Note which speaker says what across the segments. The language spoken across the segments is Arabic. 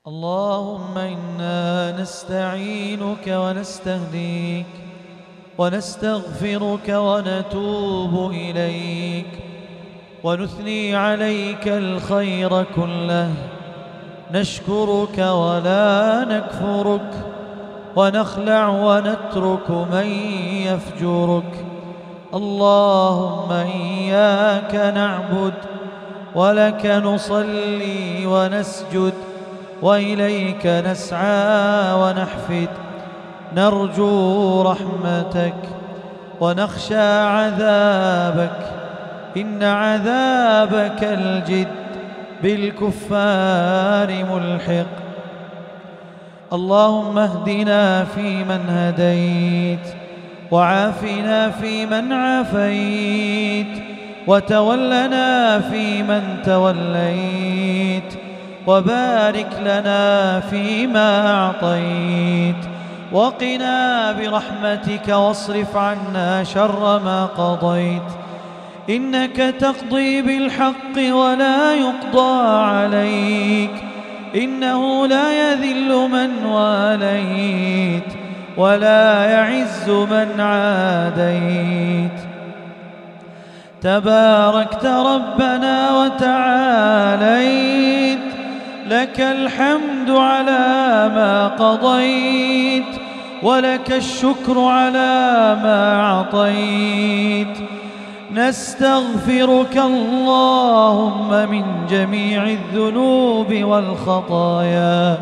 Speaker 1: اللهم إنا نستعينك ونستهديك ونستغفرك ونتوب إليك ونثني عليك الخير كله، نشكرك ولا نكفرك، ونخلع ونترك من يفجرك. اللهم إياك نعبد ولك نصلي ونسجد وإليك نسعى ونحفد، نرجو رحمتك ونخشى عذابك، إن عذابك الجد بالكفار ملحق. اللهم اهدنا فيمن هديت، وعافنا فيمن عافيت، وتولنا فيمن توليت، وبارك لنا فيما أعطيت، وقنا برحمتك واصرف عنا شر ما قضيت، إنك تقضي بالحق ولا يقضى عليك، إنه لا يذل من واليت ولا يعز من عاديت. تباركت ربنا وتعاليت، لك الحمد على ما قضيت، ولك الشكر على ما أعطيت. نستغفرك اللهم من جميع الذنوب والخطايا،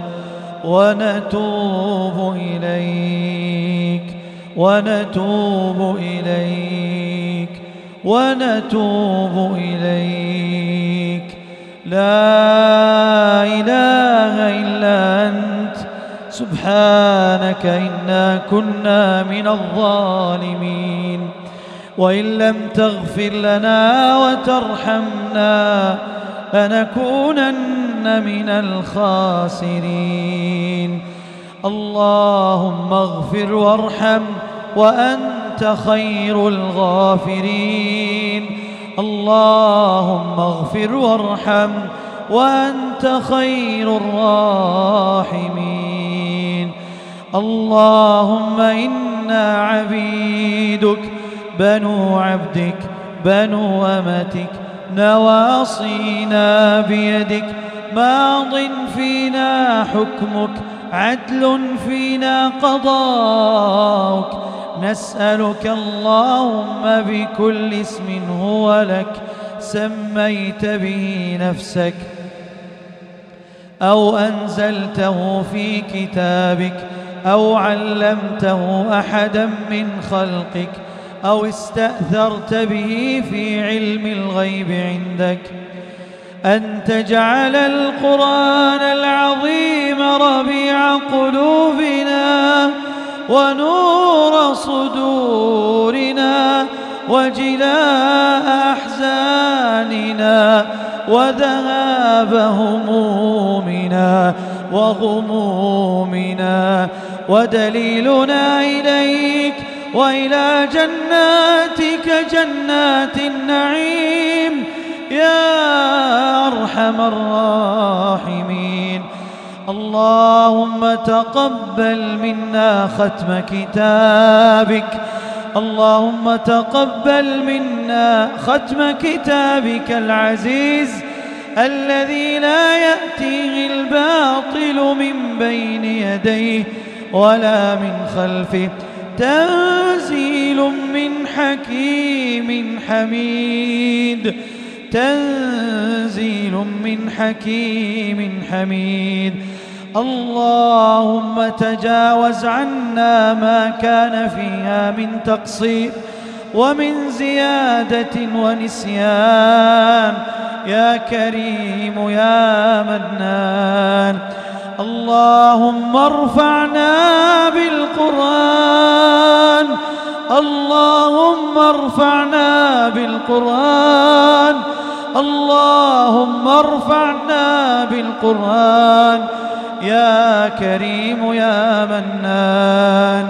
Speaker 1: ونتوب إليك ونتوب إليك ونتوب إليك. لا إله إلا أنت سبحانك إنا كنا من الظالمين، وإن لم تغفر لنا وترحمنا لنكونن من الخاسرين. اللهم اغفر وارحم وأنت خير الغافرين. اللهم اغفر وارحم وأنت خير الراحمين. اللهم إنا عبيدك بنو عبدك بنو أمتك، نواصينا بيدك، ماض فينا حكمك، عدل فينا قضاؤك. نسألك اللهم بكل اسم هو لك سميت به نفسك أو أنزلته في كتابك أو علمته أحدا من خلقك أو استأثرت به في علم الغيب عندك، أن تجعل القرآن العظيم ربيع قلوبنا ونور صدورنا وجلاء أحزاننا وذهاب همومنا وغمومنا، ودليلنا إليك وإلى جناتك جنات النعيم يا أرحم الراحمين. اللهم تقبل منا ختم كتابك، اللهم تقبل منا ختم كتابك العزيز الذي لا يأتيه الباطل من بين يديه ولا من خلفه، تنزيل من حكيم حميد، تنزيل من حكيم حميد. اللهم تجاوز عنا ما كان فيها من تقصير ومن زيادة ونسيان يا كريم يا منان. اللهم ارفعنا بالقرآن، اللهم ارفعنا بالقرآن، اللهم ارفعنا بالقرآن يا كريم يا منان.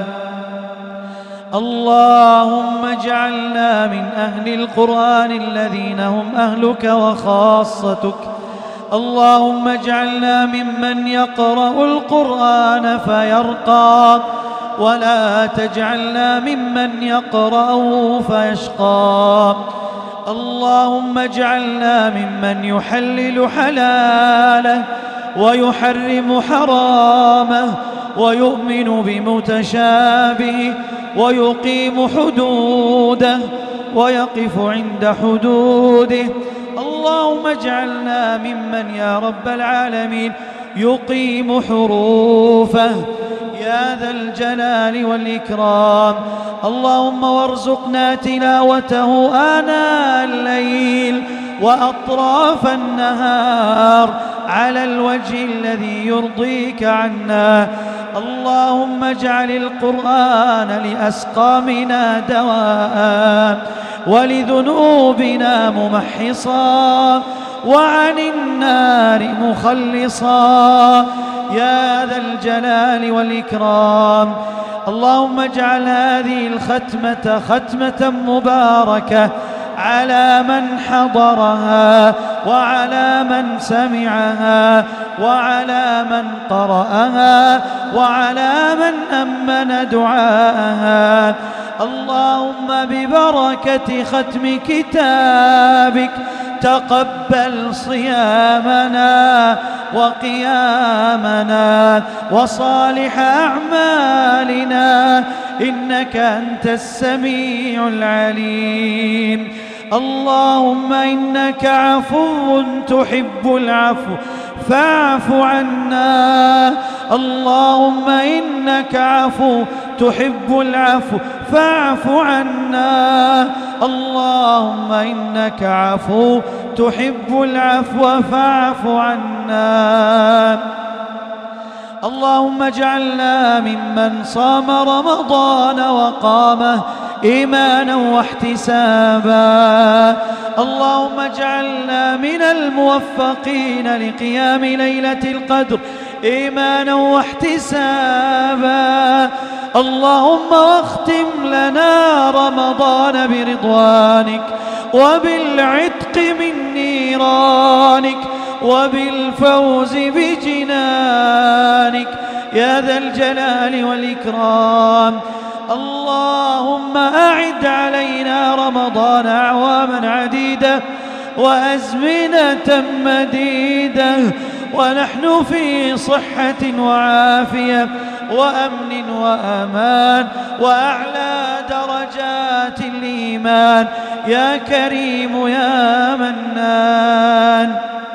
Speaker 1: اللهم اجعلنا من أهل القرآن الذين هم أهلك وخاصتك، اللهم اجعلنا ممن يقرأ القرآن فيرقى، ولا تجعلنا ممن يقرأه فيشقى. اللهم اجعلنا ممن يحلل حلاله ويحرم حرامه ويؤمن بمتشابهه ويقيم حدوده ويقف عند حدوده. اللهم اجعلنا ممن يا رب العالمين يقيم حروفه يا ذا الجلال والإكرام. اللهم وارزقنا تلاوته آناء الليل وأطراف النهار على الوجه الذي يرضيك عنا. اللهم اجعل القرآن لأسقامنا دواء ولذنوبنا ممحصا وعن النار مخلصا يا ذا الجلال والإكرام. اللهم اجعل هذه الختمة ختمة مباركة على من حضرها وعلى من سمعها وعلى من قرأها وعلى من أمن دعاءها. اللهم ببركة ختم كتابك تقبل صيامنا وقيامنا وصالح أعمالنا إنك أنت السميع العليم. اللهم إنك عفو تحب العفو فاعف عنا. اللهم إنك عفو تحب العفو فاعف عنا. اللهم إنك عفو تحب العفو فاعف عنا. اللهم اجعلنا ممن صام رمضان وقامه إيمانا واحتسابا. اللهم اجعلنا من الموفقين لقيام ليلة القدر إيمانا واحتسابا. اللهم واختم لنا رمضان برضوانك وبالعتق من نيرانك وبالفوز بجنانك يا ذا الجلال والإكرام. اللهم أعد علينا رمضان أعواما عديدة وأزمنة مديدة ونحن في صحة وعافية وأمن وأمان وأعلى درجات الإيمان يا كريم يا منان.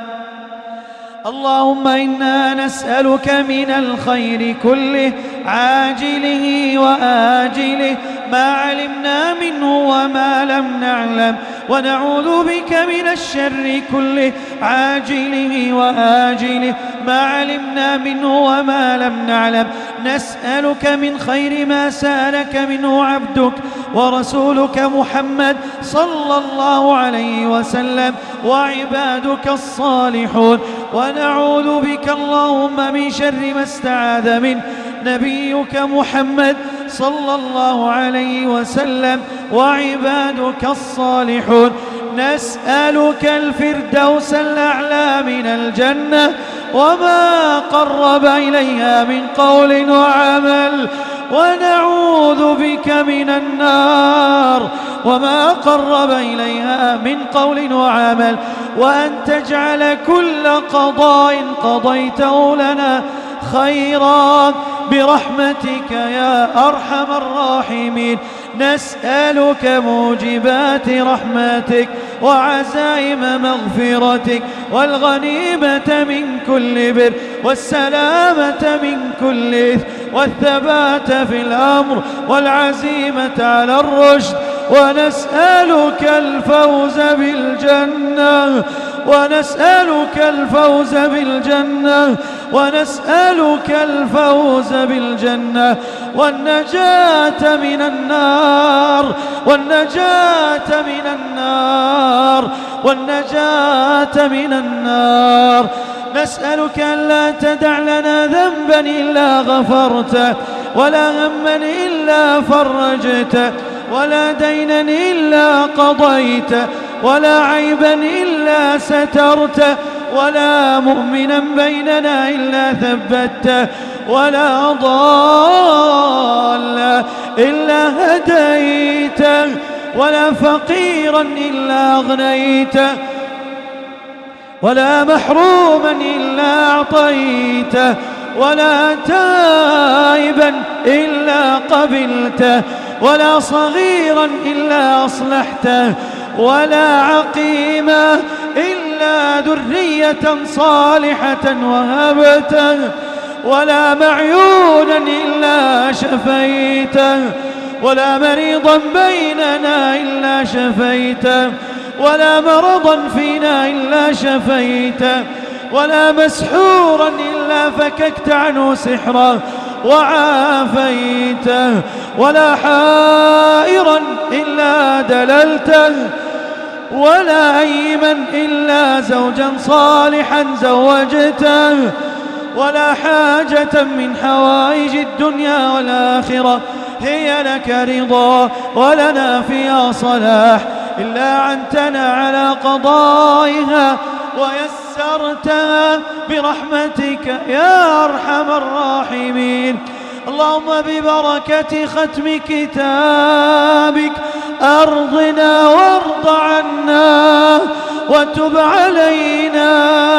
Speaker 1: اللهم إنا نسألك من الخير كله عاجله وآجله ما علمنا منه وما لم نعلم، ونعوذ بك من الشر كله عاجله وآجله ما علمنا منه وما لم نعلم. نسألك من خير ما سألك منه عبدك ورسولك محمد صلى الله عليه وسلم وعبادك الصالحون، ونعوذ بك اللهم من شر ما استعاذ منه نبيك محمد صلى الله عليه وسلم وعبادك الصالحون. نسألك الفردوس الأعلى من الجنة وما قرب إليها من قول وعمل، ونعوذ بك من النار وما قرب إليها من قول وعمل، وأن تجعل كل قضاء قضيته لنا خيرا برحمتك يا أرحم الراحمين. نسألك موجبات رحمتك وعزائم مغفرتك والغنيمة من كل بر والسلامة من كل إثم والثبات في الأمر والعزيمة على الرشد، ونسألك الفوز بالجنة ونسألك الفوز بالجنة ونسألك الفوز بالجنة والنجاة من النار والنجاة من النار والنجاة من النار. نسألك ألا تدع لنا ذنبا إلا غفرته ولا هما إلا فرجته ولا دينا إلا قضيته ولا عيبا إلا سترته ولا مؤمنا بيننا إلا ثبته، ولا ضالا إلا هديته، ولا فقيرا إلا أغنيته، ولا محروما إلا أعطيته، ولا تائبا إلا قبلته، ولا صغيرا إلا أصلحته، ولا عقيما إلا ذرية صالحة وهبته، ولا معيونا إلا شفيته، ولا مريضا بيننا إلا شفيته، ولا مرضا فينا إلا شفيته، ولا مسحورا إلا فككت عنه سحره وعافيته، ولا حائرا إلا دللته، ولا أيما إلا زوجا صالحا زوجته، ولا حاجة من حوائج الدنيا والآخرة هي لك رضا ولنا فيها صلاح إلا عنتنا على قضائها ويسرتها برحمتك يا أرحم الراحمين. اللهم ببركة ختم كتابك أرضنا وارض عنا وتب علينا.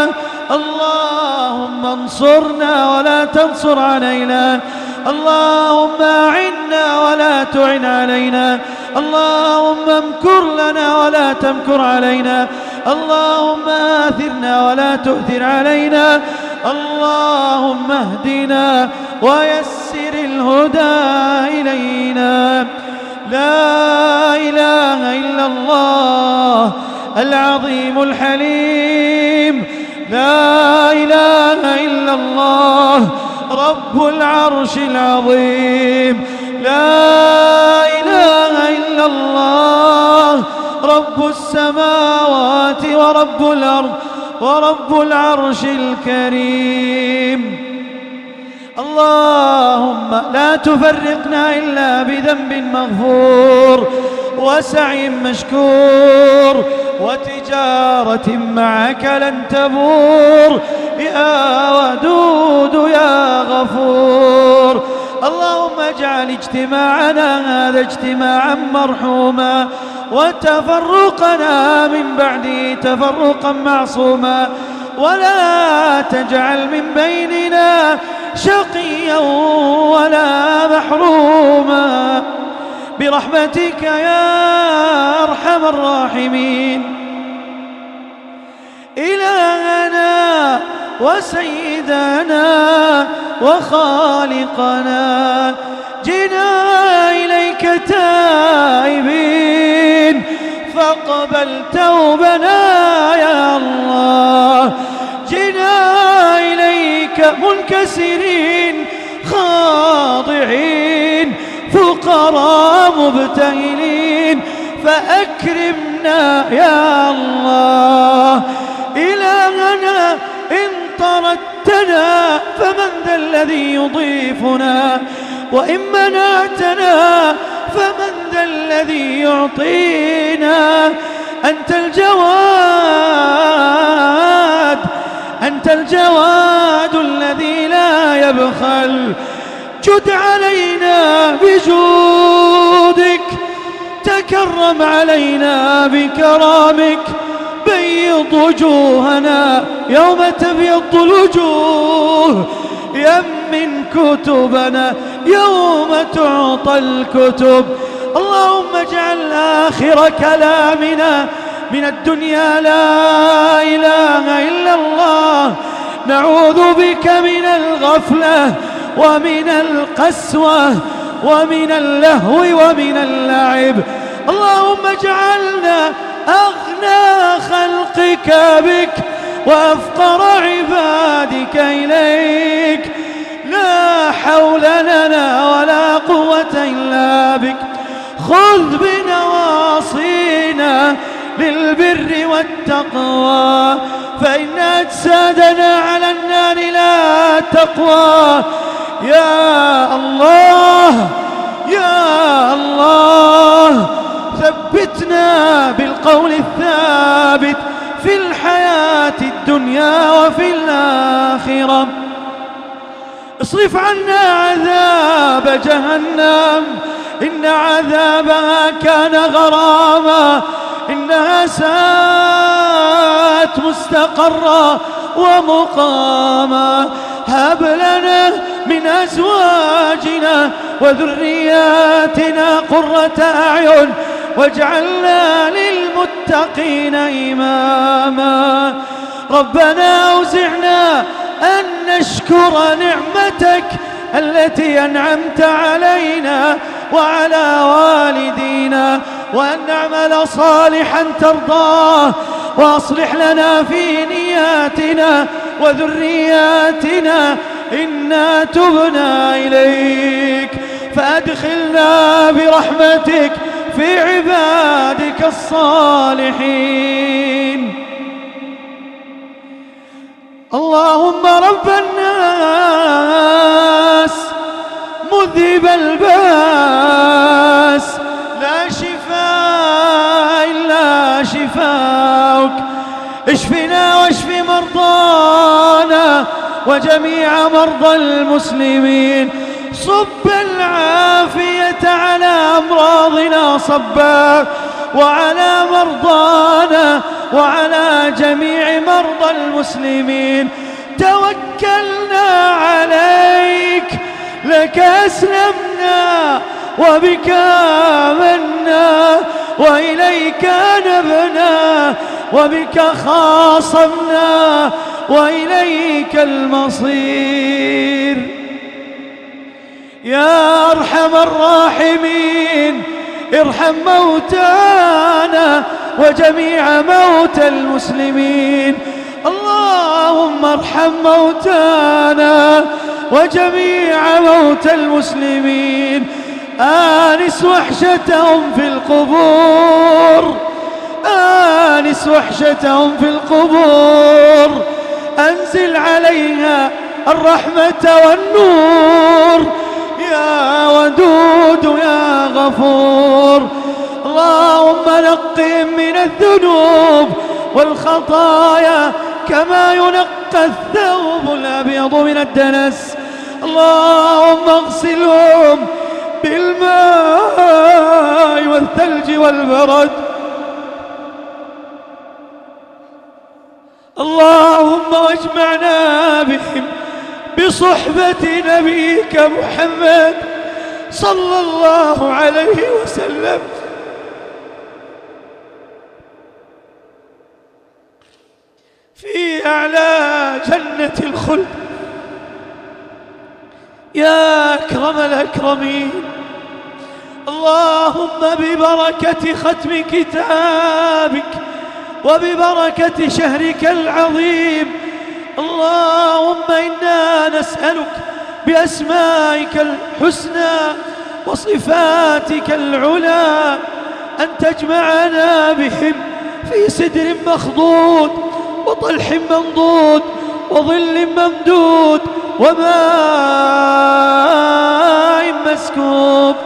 Speaker 1: اللهم انصرنا ولا تنصر علينا، اللهم أعنا ولا تعن علينا، اللهم امكر لنا ولا تمكر علينا، اللهم آثرنا ولا تؤثر علينا، اللهم اهدنا ويسر الهدى إلينا. لا إله إلا الله العظيم الحليم، لا إله إلا الله رب العرش العظيم، لا إله إلا الله رب السماوات ورب الأرض ورب العرش الكريم. اللهم لا تفرقنا إلا بذنب مغفور وسعي مشكور وتجارة معك لن تبور يا ودود يا غفور. اللهم اجعل اجتماعنا هذا اجتماعا مرحوما وتفرقنا من بعده تفرقا معصوما، ولا تجعل من بيننا شقيا ولا محروما برحمتك يا أرحم الراحمين. إلهنا وسيدنا وخالقنا جئنا إليك تائبين فاقبل توبنا يا الله، جئنا إليك منكسرين خاضعين فقراء مبتهلين فأكرمنا يا الله. إلهنا إن طردتنا فمن ذا الذي يضيفنا، وإن منعتنا فمن ذا الذي يعطينا. أنت الجواد، أنت الجواد الذي لا يبخل، جد علينا بجودك، تكرم علينا بكرامك، بيض وجوهنا يوم تبيض الوجوه، يمن كتبنا يوم تعطى الكتب. اللهم اجعل آخر كلامنا من الدنيا لا إله إلا الله. نعوذ بك من الغفلة ومن القسوة ومن اللهو ومن اللعب. اللهم اجعلنا أغنى خلقك بك وأفقر عبادك إليك. لا حول لنا ولا قوة إلا بك. خذ بنواصينا للبر والتقوى، فإن أجسادنا على النار لا تقوى. يا الله يا الله ثبتنا بالقول الثابت في الحياة الدنيا وفي الآخرة. اصرف عنا عذاب جهنم إن عذابها كان غراما إنها ساءت مستقرا ومقاما. هب لنا من أزواجنا وذرياتنا قرة أعين واجعلنا للمتقين إماما. ربنا أوزعنا أن نشكر نعمتك التي أنعمت علينا وعلى والدينا وأن نعمل صالحا ترضاه وأصلح لنا في نياتنا وذرياتنا إنا تبنا إليك فأدخلنا برحمتك في عبادك الصالحين. اللهم رب الناس مذهب الباس لا شفاء إلا شفاؤك اشفنا واشف مرضانا وجميع مرضى المسلمين. صب العافية على أمراضنا صبا وعلى مرضانا وعلى جميع مرضى المسلمين. توكلنا عليك لك أسلمنا وبك آمنا وإليك نبنا وبك خاصمنا وإليك المصير. يا أرحم الراحمين ارحم موتانا وجميع موتى المسلمين. اللهم ارحم موتانا وجميع موتى المسلمين. آنس وحشتهم في القبور آنس وحشتهم في القبور. أنزل عليها الرحمة والنور يا ودود يا غفور. اللهم نقهم من الذنوب والخطايا كما ينقى الثوب الأبيض من الدنس. اللهم اغسلهم بالماء والثلج والبرد. اللهم واجمعنا بهم بصحبة نبيك محمد صلى الله عليه وسلم في أعلى جنة الخلد يا أكرم الأكرمين. اللهم ببركة ختم كتابك وببركة شهرك العظيم اللهم إنا نسألك بأسمائك الحسنى وصفاتك العلى أن تجمعنا بهم في سدر مخضود وطلح منضود وظل ممدود وماء مسكوب.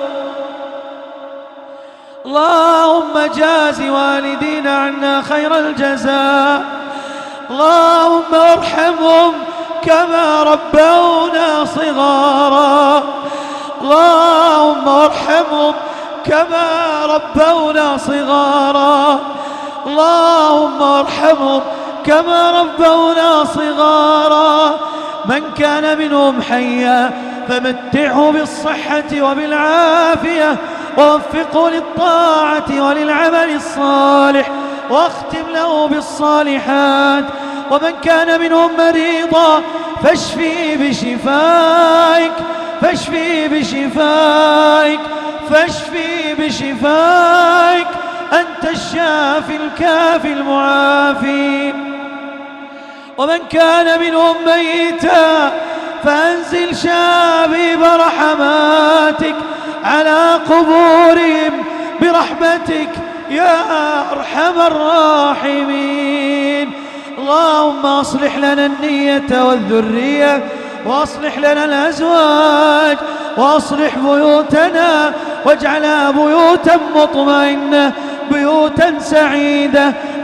Speaker 1: اللهم جاز والدينا عنا خير الجزاء. اللهم ارحمهم كما ربونا صغارا. اللهم ارحمهم كما ربونا صغارا. اللهم ارحمهم كما ربونا صغارا. من كان منهم حيا فمتعه بالصحة وبالعافية ووفقه للطاعة وللعمل الصالح واختم له بالصالحات. ومن كان منهم مريضا فاشفيه بشفائك فاشفيه بشفائك فاشفيه بشفائك أنت الشافي الكافي المعافي. ومن كان منهم ميتا فأنزل شابيب رحماتك على قبورهم برحمتك يا أرحم الراحمين. اللهم أصلح لنا النية والذرية وأصلح لنا الأزواج وأصلح بيوتنا واجعلها بيوتا مطمئنة بيوتا سعيدة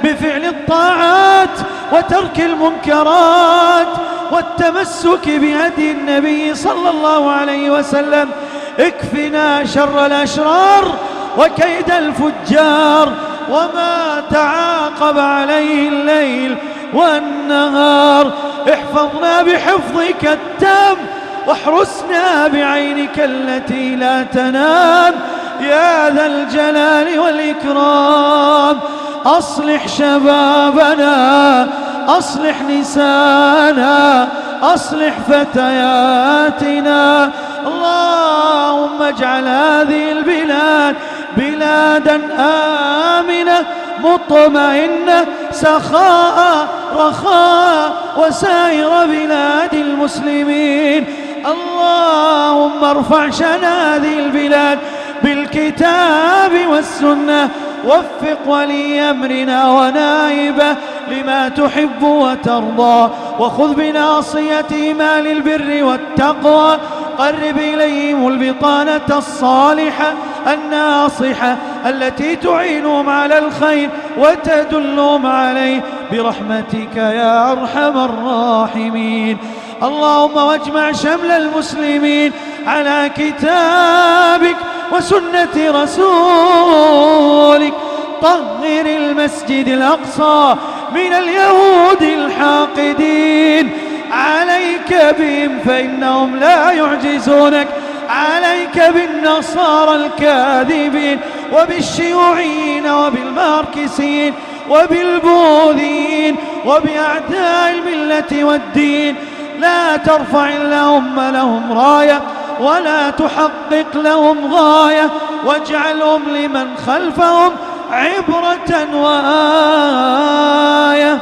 Speaker 1: بفعل الطاعات وترك المنكرات والتمسك بهدي النبي صلى الله عليه وسلم. اكفنا شر الأشرار وكيد الفجار وما تعاقب عليه الليل والنهار. احفظنا بحفظك التام واحرسنا بعينك التي لا تنام يا ذا الجلال والإكرام. أصلح شبابنا، أصلح نسانا، أصلح فتياتنا. اللهم اجعل هذه البلاد بلادا آمنة مطمئنة سخاء رخاء وسائر بلاد المسلمين. اللهم ارفع شأن هذه البلاد بالكتاب والسنة. وفق ولي أمرنا ونائبه لما تحب وترضى، وخذ بناصيتهما للبر والتقوى. قرب إليهم البطانة الصالحة الناصحة التي تعينهم على الخير وتدلهم عليه برحمتك يا أرحم الراحمين. اللهم واجمع شمل المسلمين على كتابك وسنة رسولك. طهر المسجد الأقصى من اليهود الحاقدين. عليك بهم فإنهم لا يعجزونك. عليك بالنصارى الكاذبين وبالشيوعيين وبالماركسيين وبالبوذيين وبأعداء الملة والدين. لا ترفع اللهم لهم راية ولا تحقق لهم غاية، واجعلهم لمن خلفهم عبرة وآية.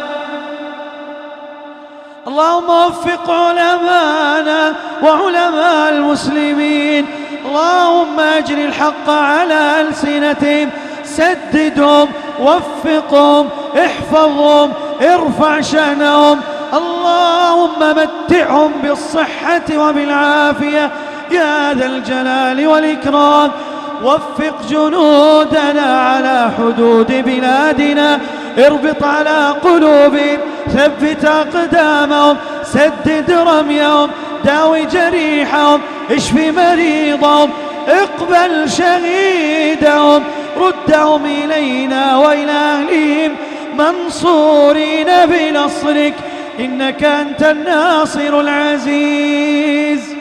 Speaker 1: اللهم وفق علماءنا وعلماء المسلمين. اللهم اجر الحق على ألسنتهم. سددهم، وفقهم، احفظهم، ارفع شأنهم. اللهم متعهم بالصحة وبالعافية يا ذا الجلال والإكرام. وفق جنودنا على حدود بلادنا. اربط على قلوبهم، ثبت أقدامهم، سدد رميهم، داوي جريحهم، اشف مريضهم، اقبل شهيدهم. ردهم إلينا وإلى أهلهم منصورين بنصرك، إنك أنت الناصر العزيز.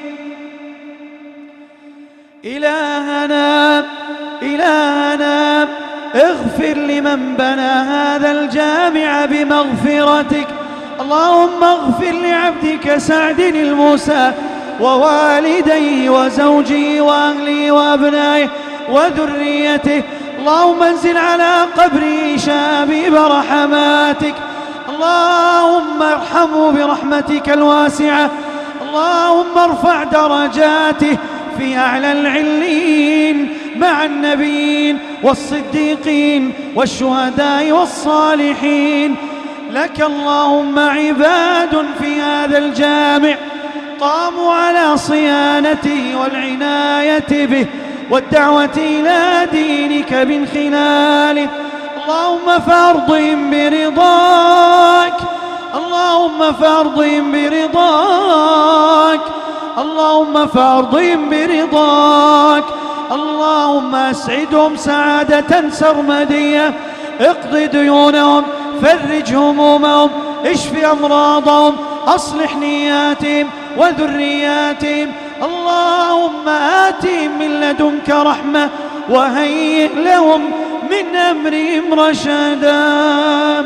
Speaker 1: إلهنا اغفر لمن بنى هذا الجامع بمغفرتك. اللهم اغفر لعبدك سعد الموسى ووالديه وزوجه وأهله وأبنائه وذريته. اللهم انزل على قبره شابيب رحماتك. اللهم ارحمه برحمتك الواسعة. اللهم ارفع درجاته في أعلى العلين مع النبيين والصديقين والشهداء والصالحين. لك اللهم عباد في هذا الجامع قاموا على صيانته والعناية به والدعوة إلى دينك من خلاله. اللهم فارضهم برضاك. اللهم فارضهم برضاك. اللهم فارضهم برضاك. اللهم أسعدهم سعادة سرمدية. اقض ديونهم، فرج همومهم، اشف أمراضهم، أصلح نياتهم وذرياتهم. اللهم آتهم من لدنك رحمة وهيئ لهم من أمرهم رشدا.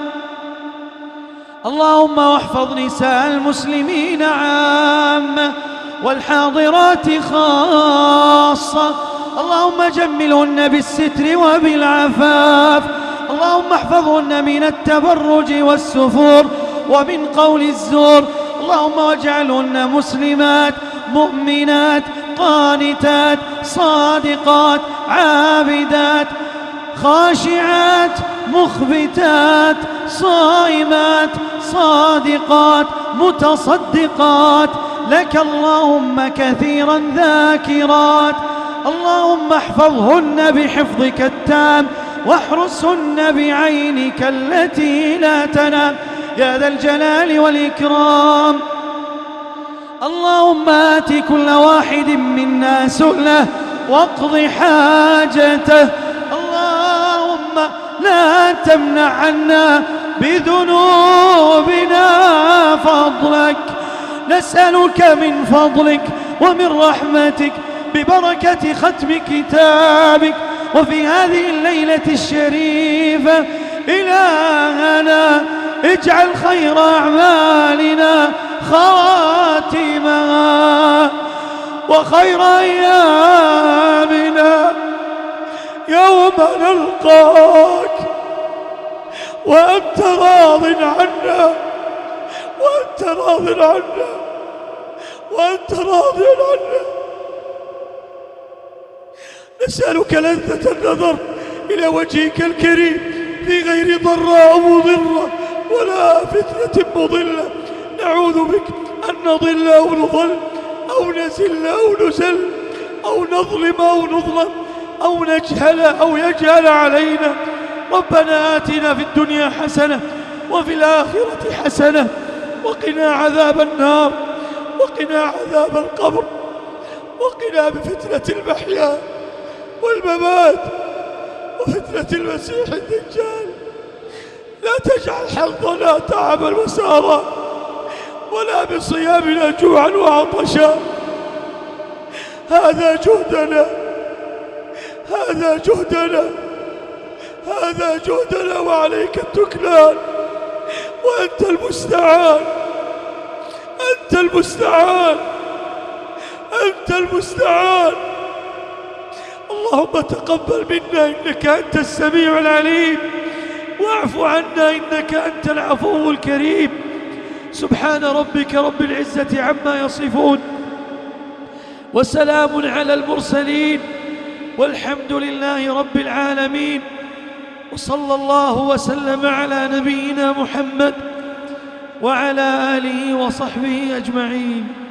Speaker 1: اللهم واحفظ نساء المسلمين عامة والحاضرات خاصة. اللهم جملهن بالستر وبالعفاف. اللهم احفظهن من التبرج والسفور ومن قول الزور. اللهم واجعلهن مسلمات مؤمنات قانتات صادقات عابدات خاشعات مخبتات صائمات صادقات متصدقات لك اللهم كثيرا ذاكرات. اللهم احفظهن بحفظك التام واحرسهن بعينك التي لا تنام يا ذا الجلال والإكرام. اللهم آت كل واحد منا سؤله واقض حاجته. اللهم لا تمنع عنا بذنوبنا فضلك، نسألك من فضلك ومن رحمتك ببركة ختم كتابك وفي هذه الليلة الشريفة إلهنا اجعل خير أعمالنا خواتمها وخير أيامنا يوم نلقاك وأنت راض عنا وأنت راض عنا وأنت راض عنا. نسألك لذة النظر إلى وجهك الكريم في غير ضراء مضرة ولا فتنة مضلة. نعوذ بك أن نضل أو نضل أو نزل أو نزل أو نظلم أو نظلم أو نجهل أو يجهل علينا. ربنا آتنا في الدنيا حسنة وفي الآخرة حسنة وقنا عذاب النار وقنا عذاب القبر وقنا بفتنة المحيا والممات وفتنة المسيح الدجال. لا تجعل حظنا تعبا وسارا ولا بصيامنا جوعا وعطشا. هذا جهدنا هذا جهدنا هذا جهدنا وعليك التكلان وأنت المستعان أنت المستعان أنت المستعان. اللهم تقبل منا إنك أنت السميع العليم واعف عنا إنك أنت العفو الكريم. سبحان ربك رب العزة عما يصفون وسلام على المرسلين والحمد لله رب العالمين. وصلى الله وسلم على نبينا محمد وعلى آله وصحبه أجمعين.